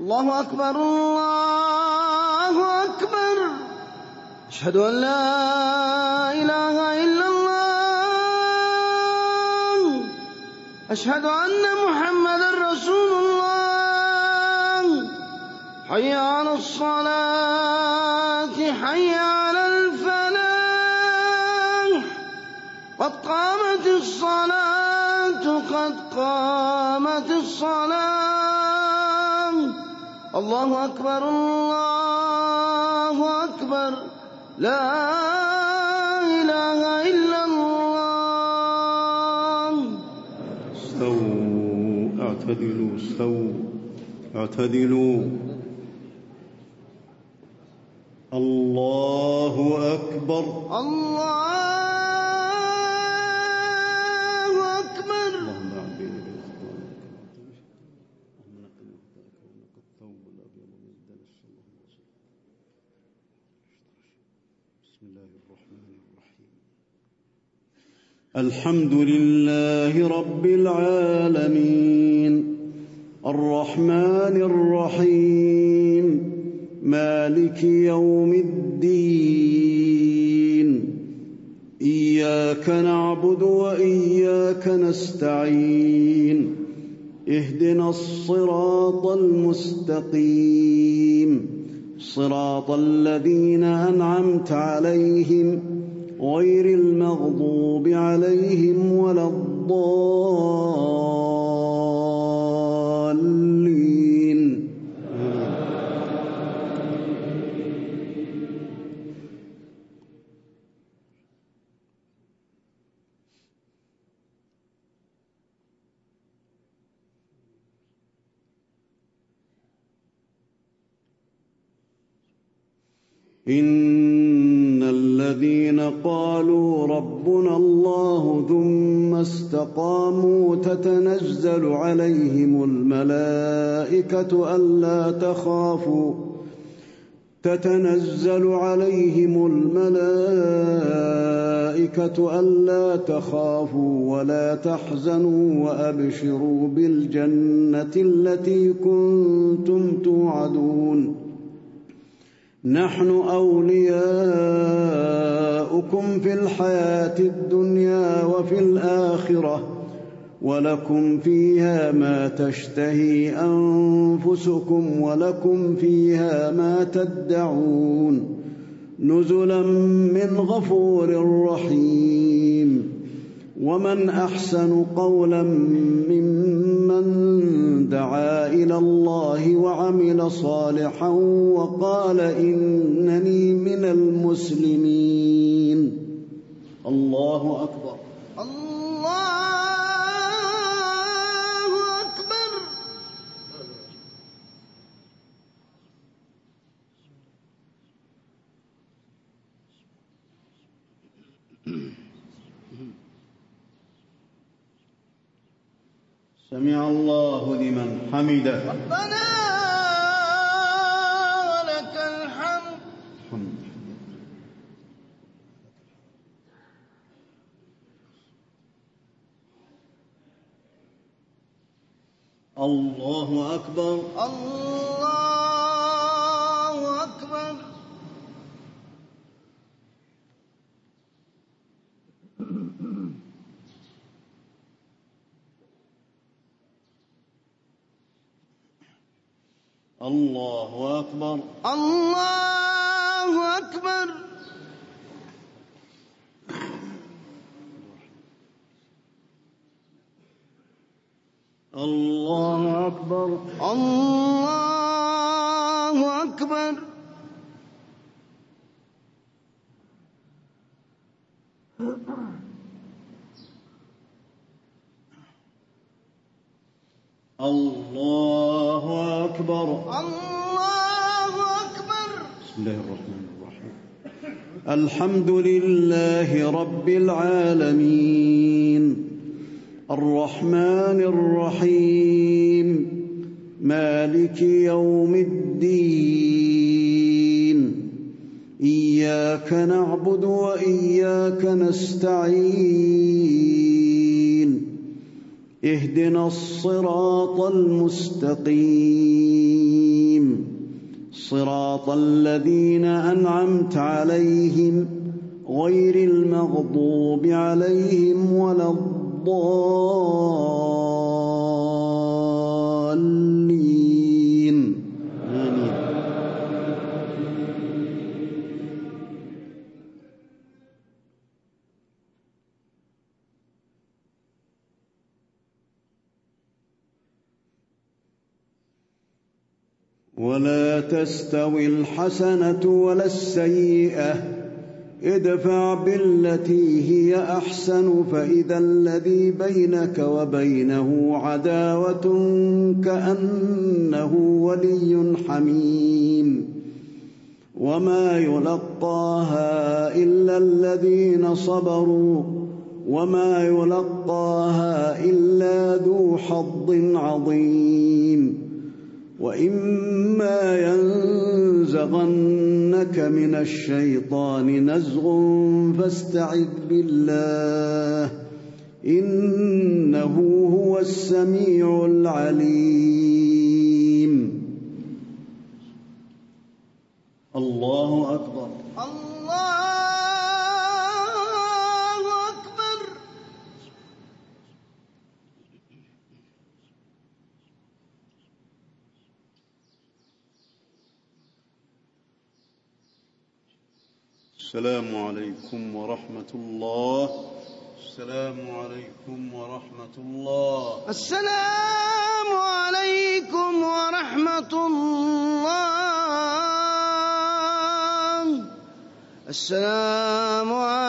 الله أكبر الله أكبر. أشهد أن لا إله إلا الله. أشهد أن محمدا رسول الله. حي على الصلاة حي على الفلاح. قد قامت الصلاة قد قامت الصلاة. الله أكبر الله أكبر. لا إله إلا الله. استووا اعتدلوا اعتدلوا. الله أكبر الله أكبر. اللهم أعبيني بإخوانك اللهم نقل وحدك ونقل الثوب الأبيض من الدنس. بسم الله الرحمن الرحيم. الحمد لله رب العالمين الرحمن الرحيم مالك يوم الدين. إياك نعبد وإياك نستعين. اهدنا الصراط المستقيم صراط الذين أنعمت عليهم غير المغضوب عليهم ولا الضالين. إن الذين قالوا ربنا الله ثم استقاموا تتنزل عليهم الملائكة ألا تخافوا ولا تحزنوا وأبشروا بالجنة التي كنتم توعدون. نحن أولياؤكم في الحياة الدنيا وفي الآخرة ولكم فيها ما تشتهي أنفسكم ولكم فيها ما تدعون نزلا من غفور رحيم. ومن أحسن قولا ممن دعا إلى الله وعمل صالحا وقال إنني من المسلمين. الله أكبر الله أكبر. سمع الله لمن حمده. ربنا ولك الحمد. الله أكبر الله أكبر. الله أكبر الله أكبر. الله أكبر الله أكبر. الله أكبر الله أكبر. بسم الله الرحمن الرحيم. الحمد لله رب العالمين الرحمن الرحيم مالك يوم الدين. إياك نعبد وإياك نستعين. اهدنا الصراط المستقيم صراط الذين أنعمت عليهم غير المغضوب عليهم ولا الضالين آمين. ولا تستوي الحسنة ولا السيئة ادفع بالتي هي أحسن فإذا الذي بينك وبينه عداوة كأنه ولي حميم وما يلقاها إلا الذين صبروا وما يلقاها إلا ذو حظ عظيم وإما ينزغنك من الشيطان نزغ فاستعذ بالله إنه هو السميع العليم. الله أكبر. السلام عليكم ورحمة الله. السلام عليكم ورحمة الله. السلام عليكم ورحمة الله. السلام عليكم